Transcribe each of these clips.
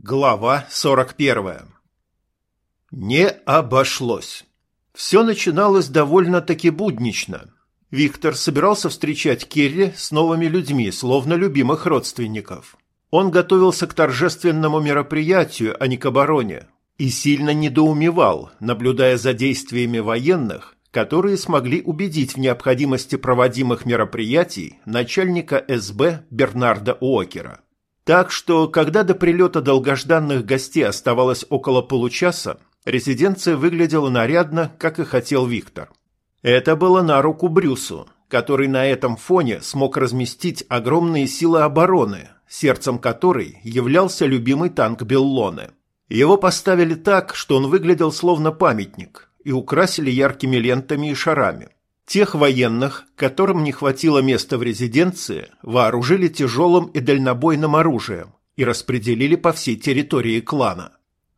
Глава 41. Не обошлось. Все начиналось довольно-таки буднично. Виктор собирался встречать Керри с новыми людьми, словно любимых родственников. Он готовился к торжественному мероприятию, а не к обороне, и сильно недоумевал, наблюдая за действиями военных, которые смогли убедить в необходимости проводимых мероприятий начальника СБ Бернарда Уокера. Так что, когда до прилета долгожданных гостей оставалось около получаса, резиденция выглядела нарядно, как и хотел Виктор. Это было на руку Брюсу, который на этом фоне смог разместить огромные силы обороны, сердцем которой являлся любимый танк Беллоне. Его поставили так, что он выглядел словно памятник, и украсили яркими лентами и шарами. Тех военных, которым не хватило места в резиденции, вооружили тяжелым и дальнобойным оружием и распределили по всей территории клана.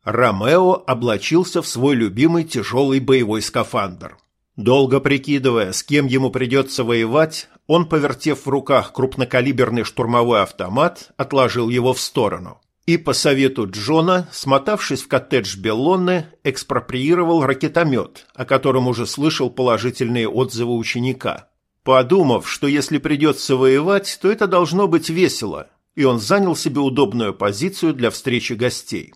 Ромео облачился в свой любимый тяжелый боевой скафандр. Долго прикидывая, с кем ему придется воевать, он, повертев в руках крупнокалиберный штурмовой автомат, отложил его в сторону. И по совету Джона, смотавшись в коттедж Беллоне, экспроприировал ракетомет, о котором уже слышал положительные отзывы ученика. Подумав, что если придется воевать, то это должно быть весело, и он занял себе удобную позицию для встречи гостей.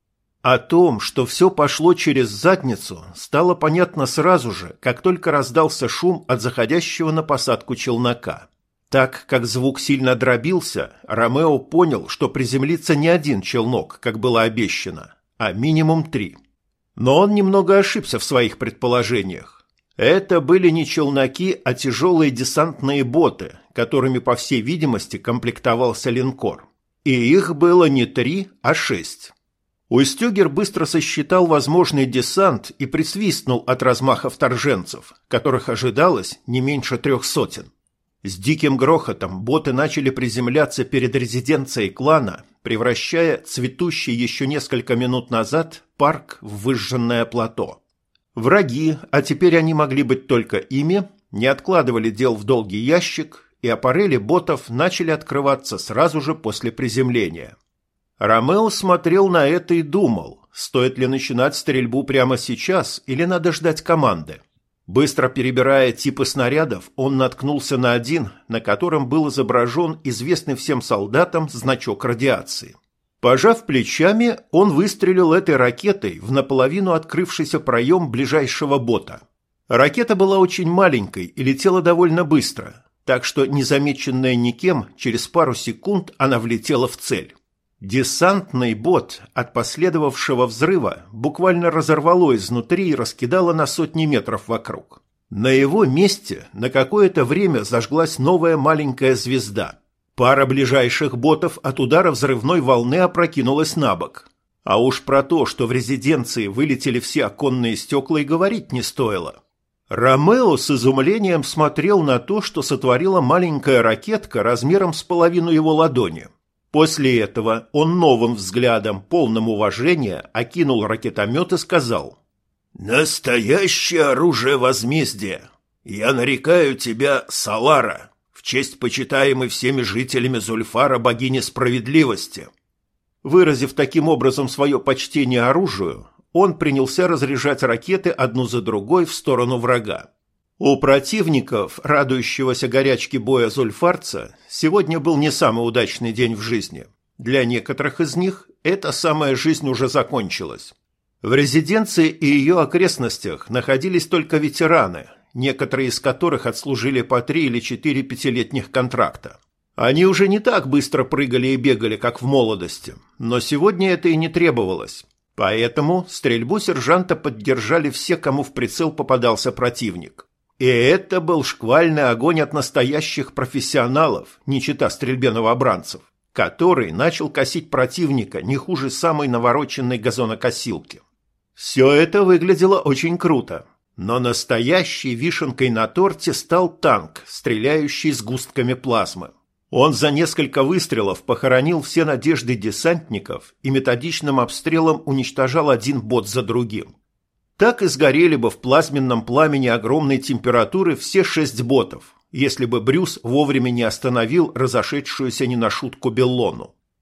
О том, что все пошло через задницу, стало понятно сразу же, как только раздался шум от заходящего на посадку челнока. Так как звук сильно дробился, Ромео понял, что приземлится не один челнок, как было обещано, а минимум 3. Но он немного ошибся в своих предположениях. Это были не челноки, а тяжелые десантные боты, которыми, по всей видимости, комплектовался линкор. И их было не 3, а 6. Устюгер быстро сосчитал возможный десант и присвистнул от размаха вторженцев, которых ожидалось не меньше 300. С диким грохотом боты начали приземляться перед резиденцией клана, превращая цветущий еще несколько минут назад парк в выжженное плато. Враги, а теперь они могли быть только ими, не откладывали дел в долгий ящик, и аппарели ботов начали открываться сразу же после приземления. Ромео смотрел на это и думал, стоит ли начинать стрельбу прямо сейчас или надо ждать команды. Быстро перебирая типы снарядов, он наткнулся на один, на котором был изображен известный всем солдатам значок радиации. Пожав плечами, он выстрелил этой ракетой в наполовину открывшийся проем ближайшего бота. Ракета была очень маленькой и летела довольно быстро, так что, незамеченная никем, через пару секунд она влетела в цель. Десантный бот от последовавшего взрыва буквально разорвало изнутри и раскидало на сотни метров вокруг. На его месте на какое-то время зажглась новая маленькая звезда. Пара ближайших ботов от удара взрывной волны опрокинулась на бок. А уж про то, что в резиденции вылетели все оконные стекла, и говорить не стоило. Ромео с изумлением смотрел на то, что сотворила маленькая ракетка размером с половину его ладони. После этого он новым взглядом, полным уважения, окинул ракетомет и сказал: «Настоящее оружие возмездия! Я нарекаю тебя Салара, в честь почитаемой всеми жителями Зульфара богини справедливости». Выразив таким образом свое почтение оружию, он принялся разряжать ракеты одну за другой в сторону врага. У противников, радующегося горячке боя зульфарца, сегодня был не самый удачный день в жизни. Для некоторых из них эта самая жизнь уже закончилась. В резиденции и ее окрестностях находились только ветераны, некоторые из которых отслужили по 3 или 4 пятилетних контракта. Они уже не так быстро прыгали и бегали, как в молодости, но сегодня это и не требовалось. Поэтому стрельбу сержанта поддержали все, кому в прицел попадался противник. И это был шквальный огонь от настоящих профессионалов, не чета стрельбе новобранцев, который начал косить противника не хуже самой навороченной газонокосилки. Все это выглядело очень круто, но настоящей вишенкой на торте стал танк, стреляющий сгустками плазмы. Он за несколько выстрелов похоронил все надежды десантников и методичным обстрелом уничтожал один бот за другим. Так и сгорели бы в плазменном пламени огромной температуры все 6 ботов, если бы Брюс вовремя не остановил разошедшуюся не на шутку Беллону.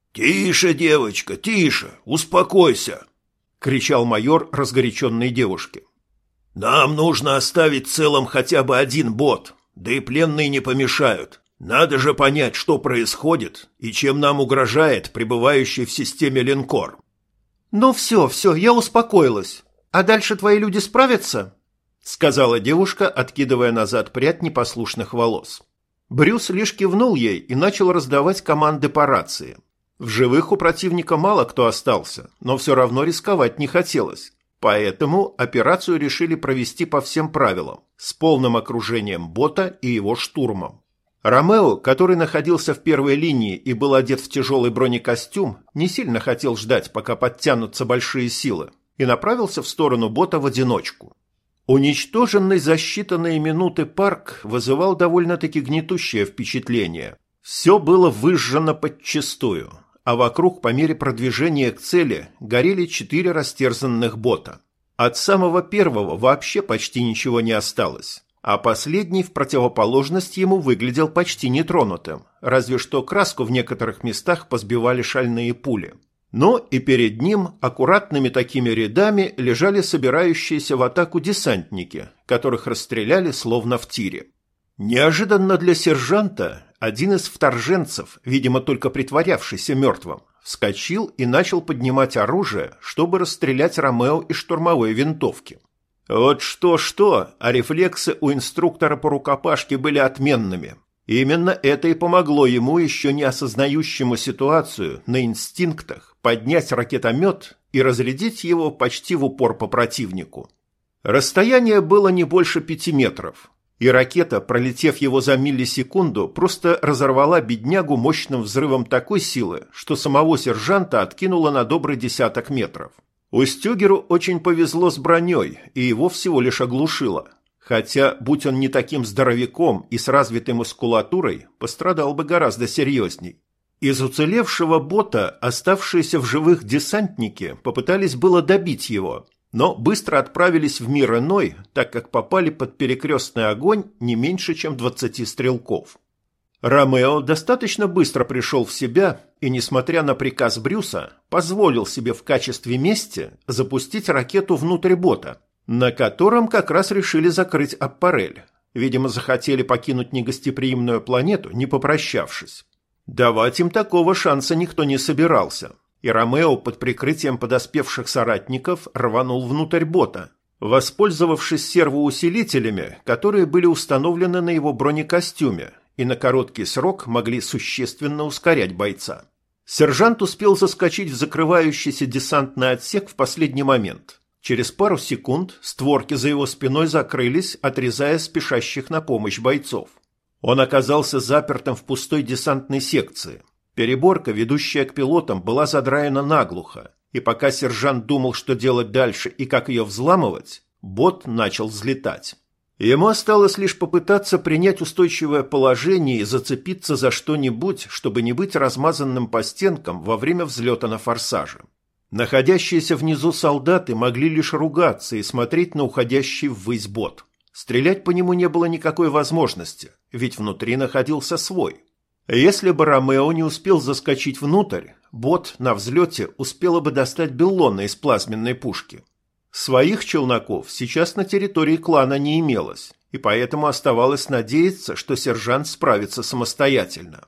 «Тише, девочка, тише, успокойся!» — кричал майор разгоряченной девушке. «Нам нужно оставить целым хотя бы один бот, да и пленные не помешают. Надо же понять, что происходит и чем нам угрожает пребывающий в системе линкор». «Ну все, я успокоилась. А дальше твои люди справятся?» — сказала девушка, откидывая назад прядь непослушных волос. Брюс лишь кивнул ей и начал раздавать команды по рации. В живых у противника мало кто остался, но все равно рисковать не хотелось. Поэтому операцию решили провести по всем правилам, с полным окружением бота и его штурмом. Ромео, который находился в первой линии и был одет в тяжелый бронекостюм, не сильно хотел ждать, пока подтянутся большие силы, и направился в сторону бота в одиночку. Уничтоженный за считанные минуты парк вызывал довольно-таки гнетущее впечатление. Все было выжжено подчистую, а вокруг по мере продвижения к цели горели 4 растерзанных бота. От самого первого вообще почти ничего не осталось, а последний в противоположность ему выглядел почти нетронутым, разве что краску в некоторых местах позбивали шальные пули. Но и перед ним аккуратными такими рядами лежали собирающиеся в атаку десантники, которых расстреляли словно в тире. Неожиданно для сержанта один из вторженцев, видимо только притворявшийся мертвым, вскочил и начал поднимать оружие, чтобы расстрелять Ромео из штурмовой винтовки. Вот что-что, а рефлексы у инструктора по рукопашке были отменными. Именно это и помогло ему, еще не осознающему ситуацию, на инстинктах поднять ракетомет и разрядить его почти в упор по противнику. Расстояние было не больше 5 метров, и ракета, пролетев его за миллисекунду, просто разорвала беднягу мощным взрывом такой силы, что самого сержанта откинуло на добрый десяток метров. Устюгеру очень повезло с броней, и его всего лишь оглушило. Хотя, будь он не таким здоровяком и с развитой мускулатурой, пострадал бы гораздо серьезней. Из уцелевшего бота оставшиеся в живых десантники попытались было добить его, но быстро отправились в мир иной, так как попали под перекрестный огонь не меньше, чем 20 стрелков. Ромео достаточно быстро пришел в себя и, несмотря на приказ Брюса, позволил себе в качестве мести запустить ракету внутрь бота, на котором как раз решили закрыть аппарель. Видимо, захотели покинуть негостеприимную планету, не попрощавшись. Давать им такого шанса никто не собирался, и Ромео под прикрытием подоспевших соратников рванул внутрь бота, воспользовавшись сервоусилителями, которые были установлены на его бронекостюме и на короткий срок могли существенно ускорять бойца. Сержант успел заскочить в закрывающийся десантный отсек в последний момент. Через пару секунд створки за его спиной закрылись, отрезая спешащих на помощь бойцов. Он оказался запертым в пустой десантной секции. Переборка, ведущая к пилотам, была задраена наглухо, и пока сержант думал, что делать дальше и как ее взламывать, бот начал взлетать. Ему осталось лишь попытаться принять устойчивое положение и зацепиться за что-нибудь, чтобы не быть размазанным по стенкам во время взлета на форсаже. Находящиеся внизу солдаты могли лишь ругаться и смотреть на уходящий ввысь бот. Стрелять по нему не было никакой возможности, ведь внутри находился свой. Если бы Ромео не успел заскочить внутрь, бот на взлете успела бы достать Беллона из плазменной пушки. Своих челноков сейчас на территории клана не имелось, и поэтому оставалось надеяться, что сержант справится самостоятельно.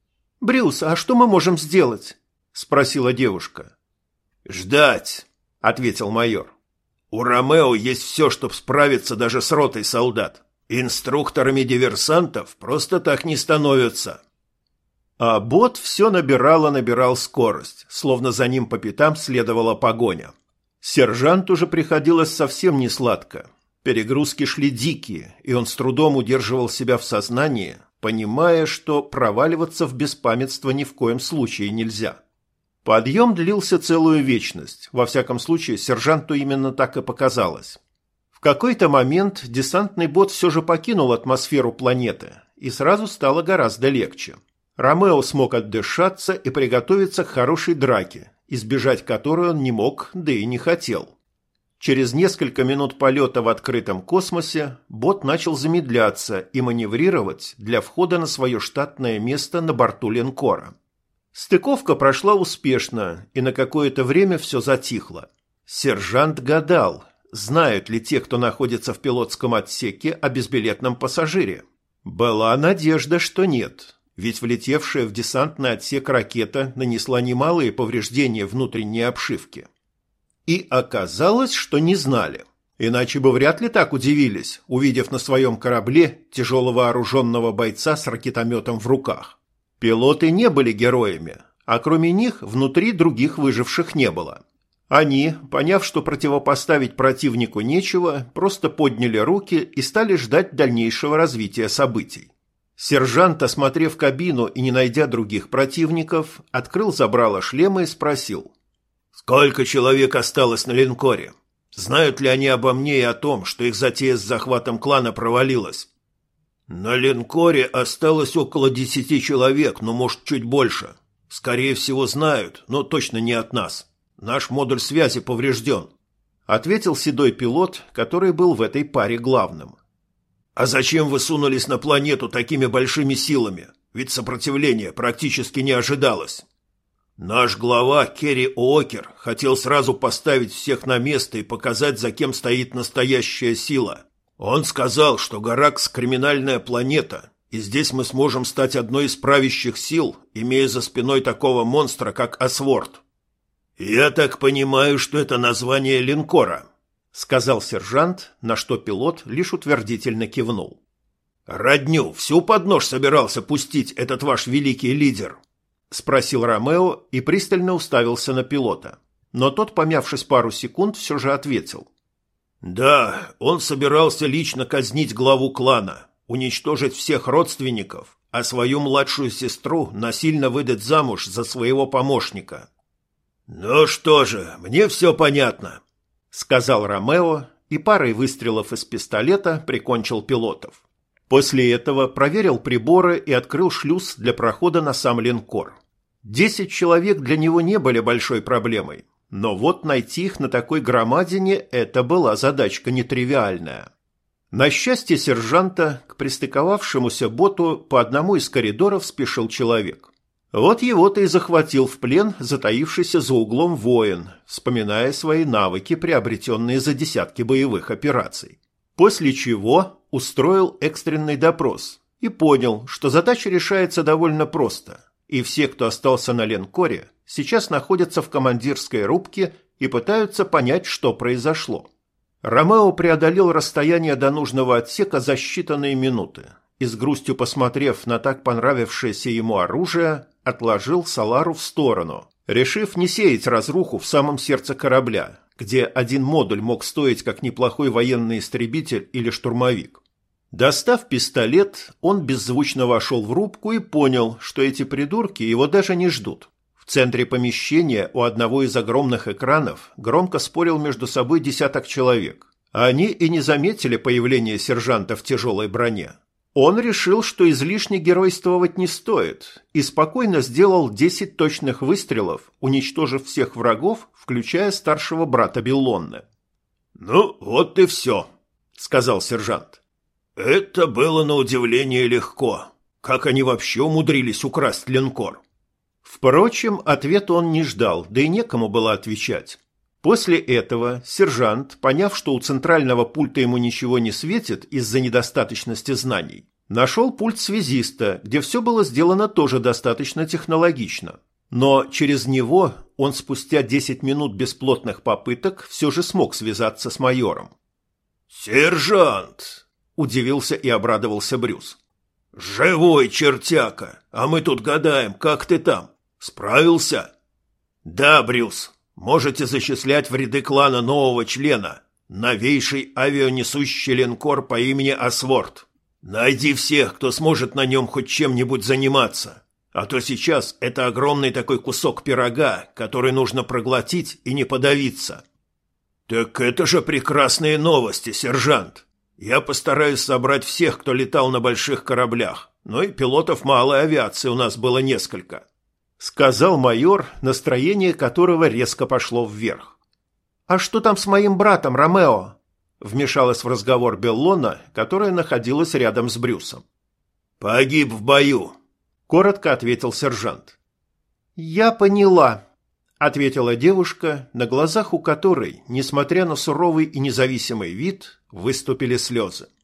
«Брюс, а что мы можем сделать?» – спросила девушка. «Ждать», – ответил майор. «У Ромео есть все, чтобы справиться даже с ротой солдат. Инструкторами диверсантов просто так не становятся». А бот все набирал скорость, словно за ним по пятам следовала погоня. Сержанту же приходилось совсем не сладко. Перегрузки шли дикие, и он с трудом удерживал себя в сознании, понимая, что проваливаться в беспамятство ни в коем случае нельзя. Подъем длился целую вечность, во всяком случае сержанту именно так и показалось. В какой-то момент десантный бот все же покинул атмосферу планеты, и сразу стало гораздо легче. Ромео смог отдышаться и приготовиться к хорошей драке, избежать которой он не мог, да и не хотел. Через несколько минут полета в открытом космосе бот начал замедляться и маневрировать для входа на свое штатное место на борту линкора. Стыковка прошла успешно, и на какое-то время все затихло. Сержант гадал, знают ли те, кто находится в пилотском отсеке, о безбилетном пассажире. Была надежда, что нет, ведь влетевшая в десантный отсек ракета нанесла немалые повреждения внутренней обшивке. И оказалось, что не знали. Иначе бы вряд ли так удивились, увидев на своем корабле тяжело вооруженного бойца с ракетометом в руках. Пилоты не были героями, а кроме них внутри других выживших не было. Они, поняв, что противопоставить противнику нечего, просто подняли руки и стали ждать дальнейшего развития событий. Сержант, осмотрев кабину и не найдя других противников, открыл забрало шлема и спросил: «Сколько человек осталось на линкоре? Знают ли они обо мне и о том, что их затея с захватом клана провалилась?» «На линкоре осталось около 10 человек, но, может, чуть больше. Скорее всего, знают, но точно не от нас. Наш модуль связи поврежден», — ответил седой пилот, который был в этой паре главным. «А зачем вы сунулись на планету такими большими силами? Ведь сопротивления практически не ожидалось». «Наш глава Керри Уокер хотел сразу поставить всех на место и показать, за кем стоит настоящая сила. Он сказал, что Гаракс – криминальная планета, и здесь мы сможем стать одной из правящих сил, имея за спиной такого монстра, как Осворд». «Я так понимаю, что это название линкора», — сказал сержант, на что пилот лишь утвердительно кивнул. «Родню всю под нож собирался пустить этот ваш великий лидер?» — спросил Ромео и пристально уставился на пилота. Но тот, помявшись пару секунд, все же ответил. «Да, он собирался лично казнить главу клана, уничтожить всех родственников, а свою младшую сестру насильно выдать замуж за своего помощника». «Ну что же, мне все понятно», — сказал Ромео и парой выстрелов из пистолета прикончил пилотов. После этого проверил приборы и открыл шлюз для прохода на сам линкор. 10 человек для него не были большой проблемой, но вот найти их на такой громадине – это была задачка нетривиальная. На счастье сержанта к пристыковавшемуся боту по одному из коридоров спешил человек. Вот его-то и захватил в плен затаившийся за углом воин, вспоминая свои навыки, приобретенные за десятки боевых операций. После чего устроил экстренный допрос и понял, что задача решается довольно просто, и все, кто остался на линкоре, сейчас находятся в командирской рубке и пытаются понять, что произошло. Ромео преодолел расстояние до нужного отсека за считанные минуты и, с грустью посмотрев на так понравившееся ему оружие, отложил Солару в сторону, решив не сеять разруху в самом сердце корабля, где один модуль мог стоить как неплохой военный истребитель или штурмовик. Достав пистолет, он беззвучно вошел в рубку и понял, что эти придурки его даже не ждут. В центре помещения у одного из огромных экранов громко спорил между собой десяток человек, а они и не заметили появления сержанта в тяжелой броне. Он решил, что излишне геройствовать не стоит, и спокойно сделал 10 точных выстрелов, уничтожив всех врагов, включая старшего брата Беллонне. «Ну, вот и все», — сказал сержант. «Это было на удивление легко. Как они вообще умудрились украсть линкор?» Впрочем, ответа он не ждал, да и некому было отвечать. После этого сержант, поняв, что у центрального пульта ему ничего не светит из-за недостаточности знаний, нашел пульт связиста, где все было сделано тоже достаточно технологично. Но через него он спустя 10 минут бесплотных попыток все же смог связаться с майором. «Сержант!» – удивился и обрадовался Брюс. «Живой чертяка! А мы тут гадаем, как ты там? Справился?» «Да, Брюс. Можете зачислять в ряды клана нового члена, новейший авианесущий линкор по имени Осворд. Найди всех, кто сможет на нем хоть чем-нибудь заниматься, а то сейчас это огромный такой кусок пирога, который нужно проглотить и не подавиться». «Так это же прекрасные новости, сержант. Я постараюсь собрать всех, кто летал на больших кораблях, но и пилотов малой авиации у нас было несколько», — сказал майор, настроение которого резко пошло вверх. «А что там с моим братом, Ромео?» — вмешалась в разговор Беллона, которая находилась рядом с Брюсом. «Погиб в бою», — коротко ответил сержант. «Я поняла», — ответила девушка, на глазах у которой, несмотря на суровый и независимый вид, выступили слезы.